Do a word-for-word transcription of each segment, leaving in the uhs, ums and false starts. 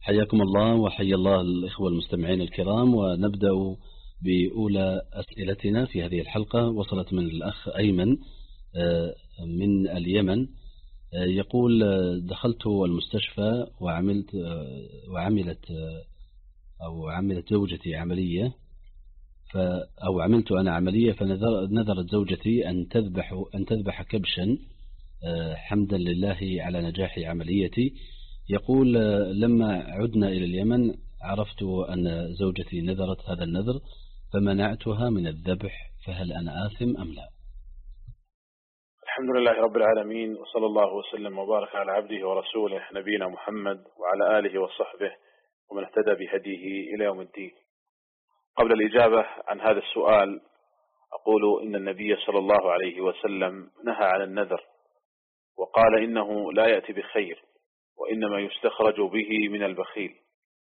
حياكم الله وحيا الله الإخوة المستمعين الكرام، ونبدأ بأولى أسئلتنا في هذه الحلقة. وصلت من الأخ أيمن من اليمن، يقول: دخلت المستشفى وعملت وعملت أو عملت زوجتي عملية أو عملت أنا عملية فنذرت زوجتي أن تذبح أن تذبح كبشا حمدا لله على نجاح عمليتي. يقول: لما عدنا إلى اليمن عرفت أن زوجتي نذرت هذا النذر فمنعتها من الذبح، فهل أنا آثم أم لا؟ الحمد لله رب العالمين، وصلى الله وسلم وبارك على عبده ورسوله نبينا محمد وعلى آله وصحبه ومن اهتدى بهديه إلى يوم الدين. قبل الإجابة عن هذا السؤال أقول إن النبي صلى الله عليه وسلم نهى عن النذر، وقال إنه لا يأتي بخير، وإنما يستخرج به من البخيل.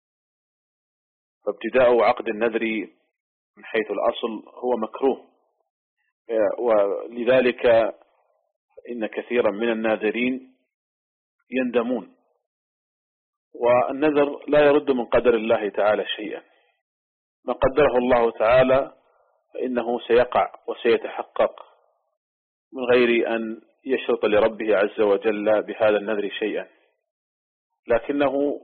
فابتداء عقد النذر من حيث الأصل هو مكروه، ولذلك إن كثيرا من الناذرين يندمون، والنذر لا يرد من قدر الله تعالى شيئا. ما قدره الله تعالى فإنه سيقع وسيتحقق من غير أن يشرط لربه عز وجل بهذا النذر شيئا. لكنه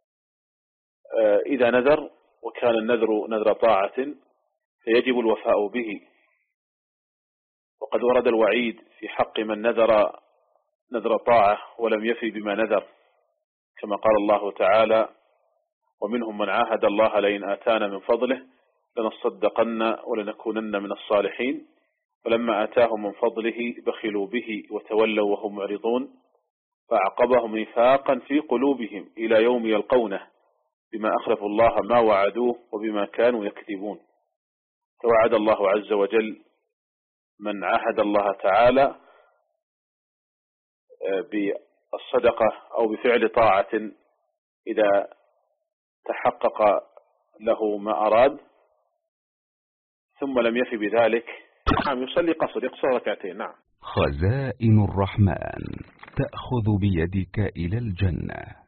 إذا نذر وكان النذر نذر طاعة فيجب الوفاء به، وقد ورد الوعيد في حق من نذر نذر طاعة ولم يفي بما نذر، كما قال الله تعالى: ومنهم من عاهد الله لئن آتانا من فضله لنصدقن ولنكونن من الصالحين فلما آتاهم من فضله بخلوا به وتولوا وهم معرضون فأعقبهم نفاقا في قلوبهم إلى يوم يلقونه بما أخلفوا الله ما وعدوه وبما كانوا يكذبون. توعد الله عز وجل من عاهد الله تعالى بالصدقة أو بفعل طاعة إذا تحقق له ما أراد ثم لم يفي بذلك، نعم يصلي قصر يقصر ركعتين. نعم. خزائن الرحمن تأخذ بيدك إلى الجنة.